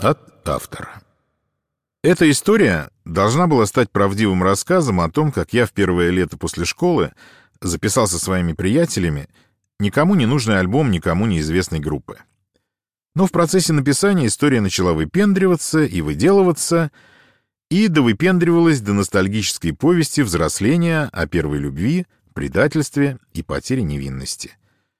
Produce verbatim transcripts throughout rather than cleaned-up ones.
От автора. Эта история должна была стать правдивым рассказом о том, как я в первое лето после школы записал со своими приятелями никому не нужный альбом никому неизвестной группы. Но в процессе написания история начала выпендриваться и выделываться, и довыпендривалась до ностальгической повести взросления о первой любви, предательстве и потере невинности.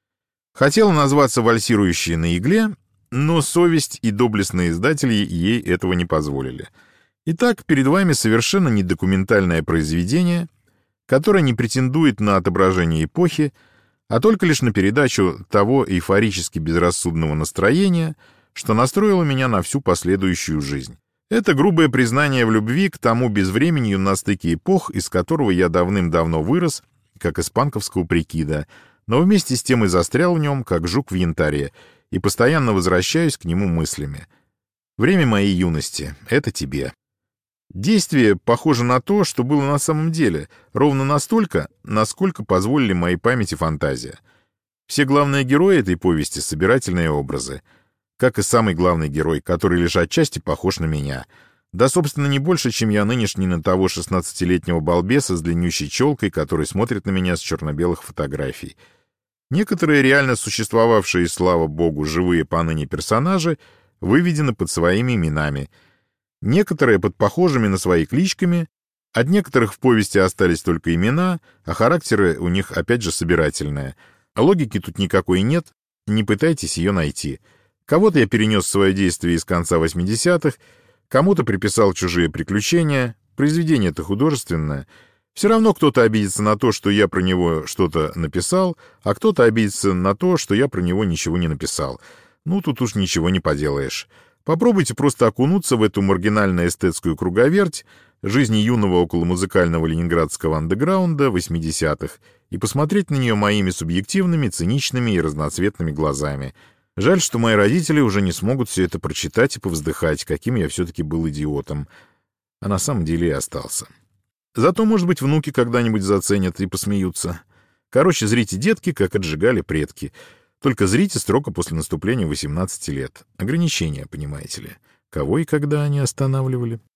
Хотела назваться «Вальсирующие на игле», но совесть и доблестные издатели ей этого не позволили. Итак, перед вами совершенно недокументальное произведение, которое не претендует на отображение эпохи, а только лишь на передачу того эйфорически безрассудного настроения, что настроило меня на всю последующую жизнь. Это грубое признание в любви к тому безвременью на стыке эпох, из которого я давным-давно вырос, как из панковского прикида, но вместе с тем и застрял в нем, как жук в янтаре, и постоянно возвращаюсь к нему мыслями. Время моей юности — это тебе. Действие похоже на то, что было на самом деле, ровно настолько, насколько позволили моей память и фантазия. Все главные герои этой повести — собирательные образы, как и самый главный герой, который лишь отчасти похож на меня. Да, собственно, не больше, чем я нынешний на того шестнадцатилетнего балбеса с длиннющей челкой, который смотрит на меня с черно-белых фотографий. Некоторые реально существовавшие, слава богу, живые поныне персонажи выведены под своими именами, некоторые под похожими на свои кличками, от некоторых в повести остались только имена, а характеры у них опять же собирательные. Логики тут никакой нет, не пытайтесь ее найти. Кого-то я перенес свое действие из конца восьмидесятых, кому-то приписал чужие приключения, произведение-то художественное. Все равно кто-то обидится на то, что я про него что-то написал, а кто-то обидится на то, что я про него ничего не написал. Ну, тут уж ничего не поделаешь. Попробуйте просто окунуться в эту маргинально-эстетскую круговерть жизни юного околомузыкального ленинградского андеграунда восьмидесятых и посмотреть на нее моими субъективными, циничными и разноцветными глазами. Жаль, что мои родители уже не смогут все это прочитать и повздыхать, каким я все-таки был идиотом. А на самом деле и остался. Зато, может быть, внуки когда-нибудь заценят и посмеются. Короче, зрите, детки, как отжигали предки. Только зрите строго после наступления восемнадцати лет. Ограничения, понимаете ли. Кого и когда они останавливали.